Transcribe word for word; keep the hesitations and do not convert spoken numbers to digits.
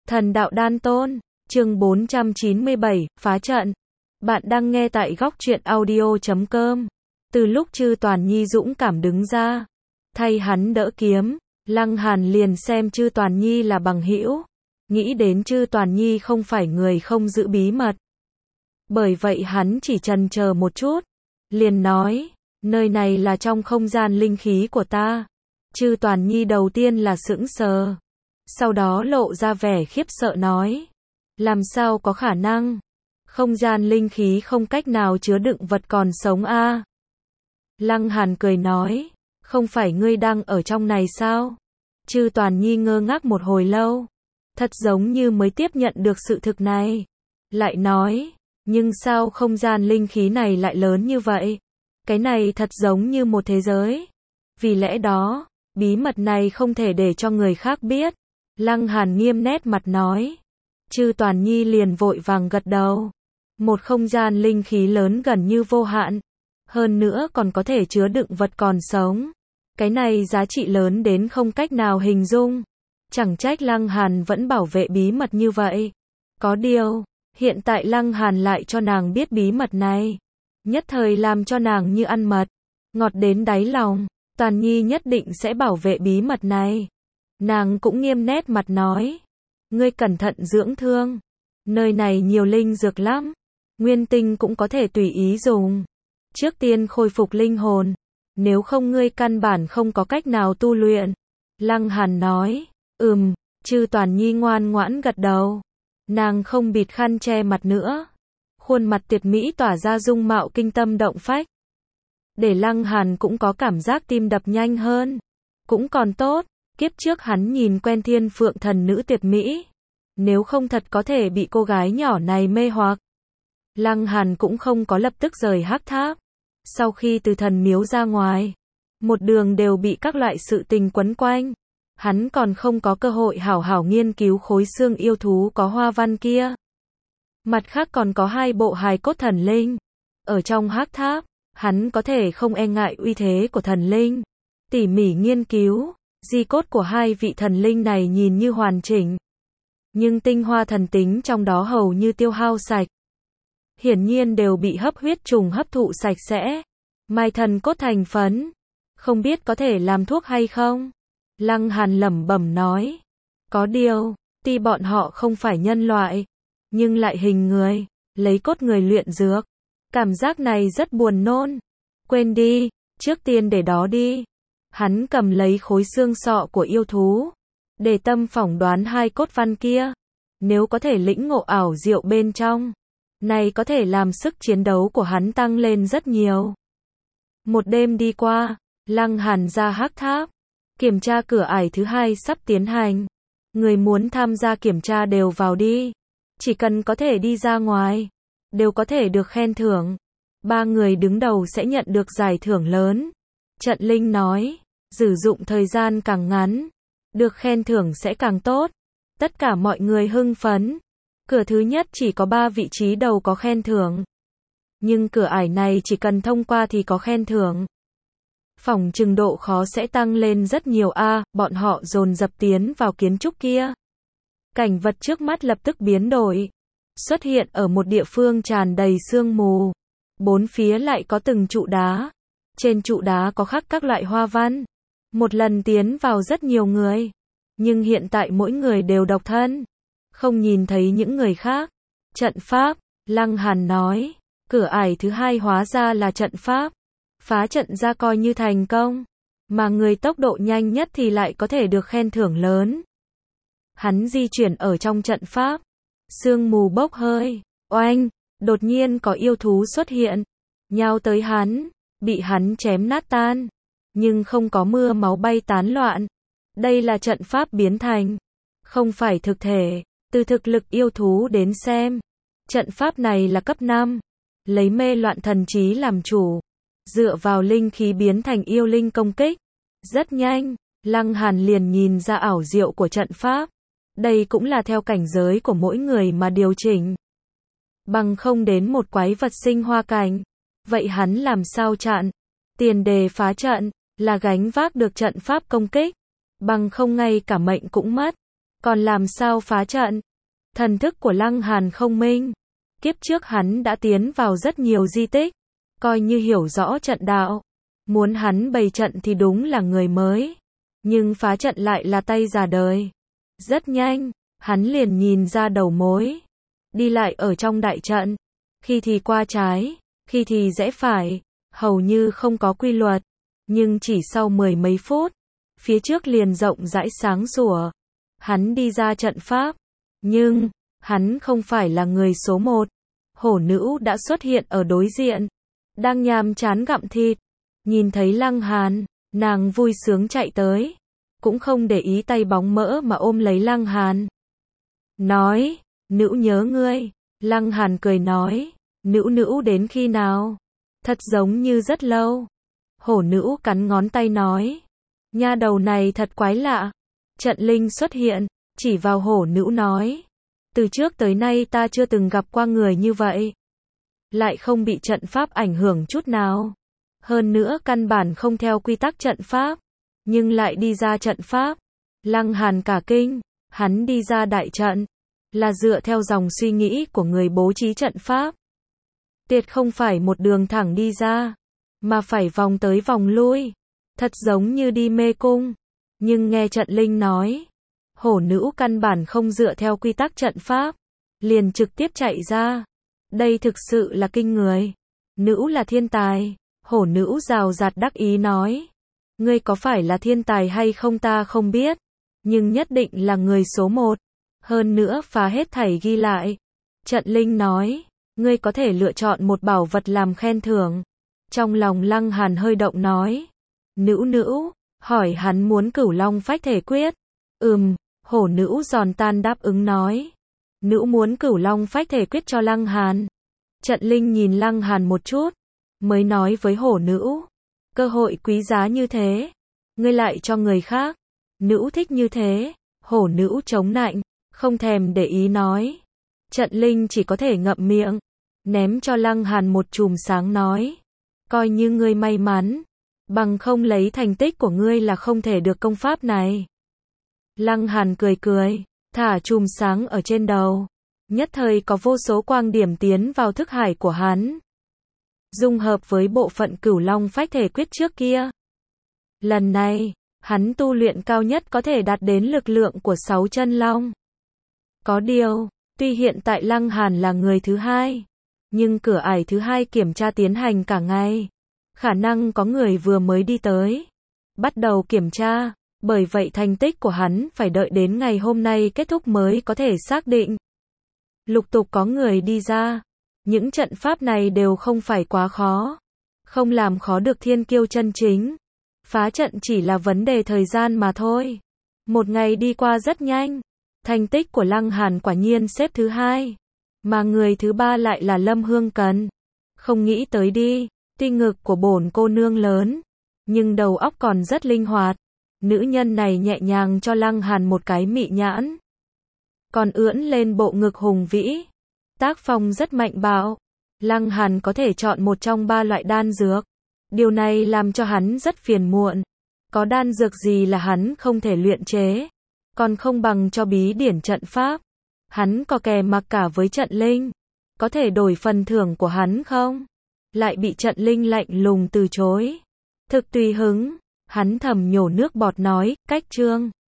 Thần đạo đan tôn, chương bốn trăm chín mươi bảy, phá trận. Bạn đang nghe tại góc truyện audio chấm com. Từ lúc Chư Toàn Nhi dũng cảm đứng ra, thay hắn đỡ kiếm, Lăng Hàn liền xem Chư Toàn Nhi là bằng hữu, nghĩ đến Chư Toàn Nhi không phải người không giữ bí mật. Bởi vậy hắn chỉ chần chờ một chút, liền nói, nơi này là trong không gian linh khí của ta. Chư Toàn Nhi đầu tiên là sững sờ, sau đó lộ ra vẻ khiếp sợ nói, làm sao có khả năng, không gian linh khí không cách nào chứa đựng vật còn sống a? À? Lăng Hàn cười nói, không phải ngươi đang ở trong này sao? Chư Toàn Nhi ngơ ngác một hồi lâu, thật giống như mới tiếp nhận được sự thực này, lại nói, nhưng sao không gian linh khí này lại lớn như vậy? Cái này thật giống như một thế giới. Vì lẽ đó, bí mật này không thể để cho người khác biết. Lăng Hàn nghiêm nét mặt nói. Chư Toàn Nhi liền vội vàng gật đầu. Một không gian linh khí lớn gần như vô hạn. Hơn nữa còn có thể chứa đựng vật còn sống. Cái này giá trị lớn đến không cách nào hình dung. Chẳng trách Lăng Hàn vẫn bảo vệ bí mật như vậy. Có điều, hiện tại Lăng Hàn lại cho nàng biết bí mật này. Nhất thời làm cho nàng như ăn mật. Ngọt đến đáy lòng. Toàn Nhi nhất định sẽ bảo vệ bí mật này. Nàng cũng nghiêm nét mặt nói. Ngươi cẩn thận dưỡng thương. Nơi này nhiều linh dược lắm. Nguyên tinh cũng có thể tùy ý dùng. Trước tiên khôi phục linh hồn. Nếu không ngươi căn bản không có cách nào tu luyện. Lăng Hàn nói. Ừm, Chư Toàn Nhi ngoan ngoãn gật đầu. Nàng không bịt khăn che mặt nữa. Khuôn mặt tuyệt mỹ tỏa ra dung mạo kinh tâm động phách. Để Lăng Hàn cũng có cảm giác tim đập nhanh hơn. Cũng còn tốt, kiếp trước hắn nhìn quen thiên phượng thần nữ tuyệt mỹ. Nếu không thật có thể bị cô gái nhỏ này mê hoặc. Lăng Hàn cũng không có lập tức rời hắc tháp. Sau khi từ thần miếu ra ngoài, một đường đều bị các loại sự tình quấn quanh. Hắn còn không có cơ hội hảo hảo nghiên cứu khối xương yêu thú có hoa văn kia. Mặt khác còn có hai bộ hài cốt thần linh. Ở trong hắc tháp, hắn có thể không e ngại uy thế của thần linh. Tỉ mỉ nghiên cứu, di cốt của hai vị thần linh này nhìn như hoàn chỉnh. Nhưng tinh hoa thần tính trong đó hầu như tiêu hao sạch. Hiển nhiên đều bị hấp huyết trùng hấp thụ sạch sẽ. Mai thần cốt thành phấn. Không biết có thể làm thuốc hay không? Lăng Hàn lẩm bẩm nói. Có điều, tuy bọn họ không phải nhân loại, nhưng lại hình người, lấy cốt người luyện dược. Cảm giác này rất buồn nôn. Quên đi, trước tiên để đó đi. Hắn cầm lấy khối xương sọ của yêu thú, để tâm phỏng đoán hai cốt văn kia. Nếu có thể lĩnh ngộ ảo diệu bên trong, này có thể làm sức chiến đấu của hắn tăng lên rất nhiều. Một đêm đi qua, Lăng Hàn ra hắc tháp. Kiểm tra cửa ải thứ hai sắp tiến hành. Người muốn tham gia kiểm tra đều vào đi. Chỉ cần có thể đi ra ngoài, đều có thể được khen thưởng. Ba người đứng đầu sẽ nhận được giải thưởng lớn. Trận Linh nói, sử dụng thời gian càng ngắn, được khen thưởng sẽ càng tốt. Tất cả mọi người hưng phấn. Cửa thứ nhất chỉ có ba vị trí đầu có khen thưởng. Nhưng cửa ải này chỉ cần thông qua thì có khen thưởng. Phỏng chừng độ khó sẽ tăng lên rất nhiều a, à, bọn họ dồn dập tiến vào kiến trúc kia. Cảnh vật trước mắt lập tức biến đổi. Xuất hiện ở một địa phương tràn đầy sương mù. Bốn phía lại có từng trụ đá. Trên trụ đá có khắc các loại hoa văn. Một lần tiến vào rất nhiều người. Nhưng hiện tại mỗi người đều độc thân. Không nhìn thấy những người khác. Trận pháp, Lăng Hàn nói. Cửa ải thứ hai hóa ra là trận pháp. Phá trận ra coi như thành công. Mà người tốc độ nhanh nhất thì lại có thể được khen thưởng lớn. Hắn di chuyển ở trong trận pháp. Sương mù bốc hơi. Oanh, đột nhiên có yêu thú xuất hiện. Nhào tới hắn. Bị hắn chém nát tan. Nhưng không có mưa máu bay tán loạn. Đây là trận pháp biến thành. Không phải thực thể. Từ thực lực yêu thú đến xem. Trận pháp này là cấp năm. Lấy mê loạn thần trí làm chủ. Dựa vào linh khí biến thành yêu linh công kích. Rất nhanh, Lăng Hàn liền nhìn ra ảo diệu của trận pháp. Đây cũng là theo cảnh giới của mỗi người mà điều chỉnh. Bằng không đến một quái vật sinh hoa cảnh. Vậy hắn làm sao chặn? Tiền đề phá trận, là gánh vác được trận pháp công kích. Bằng không ngay cả mệnh cũng mất. Còn làm sao phá trận? Thần thức của Lăng Hàn không minh. Kiếp trước hắn đã tiến vào rất nhiều di tích, coi như hiểu rõ trận đạo. Muốn hắn bày trận thì đúng là người mới, nhưng phá trận lại là tay già đời. Rất nhanh, hắn liền nhìn ra đầu mối. Đi lại ở trong đại trận, khi thì qua trái, khi thì rẽ phải, hầu như không có quy luật. Nhưng chỉ sau mười mấy phút, phía trước liền rộng rãi sáng sủa. Hắn đi ra trận pháp, nhưng hắn không phải là người số một. Hổ nữ đã xuất hiện ở đối diện, đang nhàm chán gặm thịt. Nhìn thấy Lăng Hàn, nàng vui sướng chạy tới, cũng không để ý tay bóng mỡ mà ôm lấy Lăng Hàn. Nói, nữ nhớ ngươi. Lăng Hàn cười nói, nữ nữ đến khi nào? Thật giống như rất lâu. Hổ nữ cắn ngón tay nói, nha đầu này thật quái lạ. Trận linh xuất hiện, chỉ vào hổ nữ nói, từ trước tới nay ta chưa từng gặp qua người như vậy. Lại không bị trận pháp ảnh hưởng chút nào. Hơn nữa căn bản không theo quy tắc trận pháp, nhưng lại đi ra trận pháp. Lăng Hàn cả kinh, hắn đi ra đại trận, là dựa theo dòng suy nghĩ của người bố trí trận pháp. Tuyệt không phải một đường thẳng đi ra, mà phải vòng tới vòng lui, thật giống như đi mê cung. Nhưng nghe trận linh nói, hổ nữ căn bản không dựa theo quy tắc trận pháp, liền trực tiếp chạy ra. Đây thực sự là kinh người. Nữ là thiên tài. Hổ nữ rào rạt đắc ý nói, ngươi có phải là thiên tài hay không ta không biết, nhưng nhất định là người số một. Hơn nữa phá hết thảy ghi lại. Trận linh nói, ngươi có thể lựa chọn một bảo vật làm khen thưởng. Trong lòng Lăng Hàn hơi động nói, nữ nữ, hỏi hắn muốn Cửu Long Phách Thể Quyết. Ừm, hổ nữ giòn tan đáp ứng nói, nữ muốn Cửu Long Phách Thể Quyết cho Lăng Hàn. Trận linh nhìn Lăng Hàn một chút, mới nói với hổ nữ, cơ hội quý giá như thế, ngươi lại cho người khác. Nữ thích như thế. Hổ nữ chống nạnh, không thèm để ý nói. Trận linh chỉ có thể ngậm miệng, ném cho Lăng Hàn một chùm sáng nói, coi như ngươi may mắn, bằng không lấy thành tích của ngươi là không thể được công pháp này. Lăng Hàn cười cười, thả chùm sáng ở trên đầu. Nhất thời có vô số quang điểm tiến vào thức hải của hắn, dung hợp với bộ phận Cửu Long Phách Thể Quyết trước kia. Lần này, hắn tu luyện cao nhất có thể đạt đến lực lượng của sáu chân long. Có điều, tuy hiện tại Lăng Hàn là người thứ hai, nhưng cửa ải thứ hai kiểm tra tiến hành cả ngày. Khả năng có người vừa mới đi tới, bắt đầu kiểm tra, bởi vậy thành tích của hắn phải đợi đến ngày hôm nay kết thúc mới có thể xác định. Lục tục có người đi ra. Những trận pháp này đều không phải quá khó, không làm khó được thiên kiêu chân chính. Phá trận chỉ là vấn đề thời gian mà thôi. Một ngày đi qua rất nhanh. Thành tích của Lăng Hàn quả nhiên xếp thứ hai, mà người thứ ba lại là Lâm Hương Cần. Không nghĩ tới đi, tuy ngực của bổn cô nương lớn, nhưng đầu óc còn rất linh hoạt. Nữ nhân này nhẹ nhàng cho Lăng Hàn một cái mị nhãn, còn ưỡn lên bộ ngực hùng vĩ. Tác phong rất mạnh bạo. Lăng Hàn có thể chọn một trong ba loại đan dược. Điều này làm cho hắn rất phiền muộn. Có đan dược gì là hắn không thể luyện chế, còn không bằng cho bí điển trận pháp. Hắn có kè mặc cả với trận linh, có thể đổi phần thưởng của hắn không? Lại bị trận linh lạnh lùng từ chối. Thực tùy hứng, hắn thầm nhổ nước bọt nói, cách chương.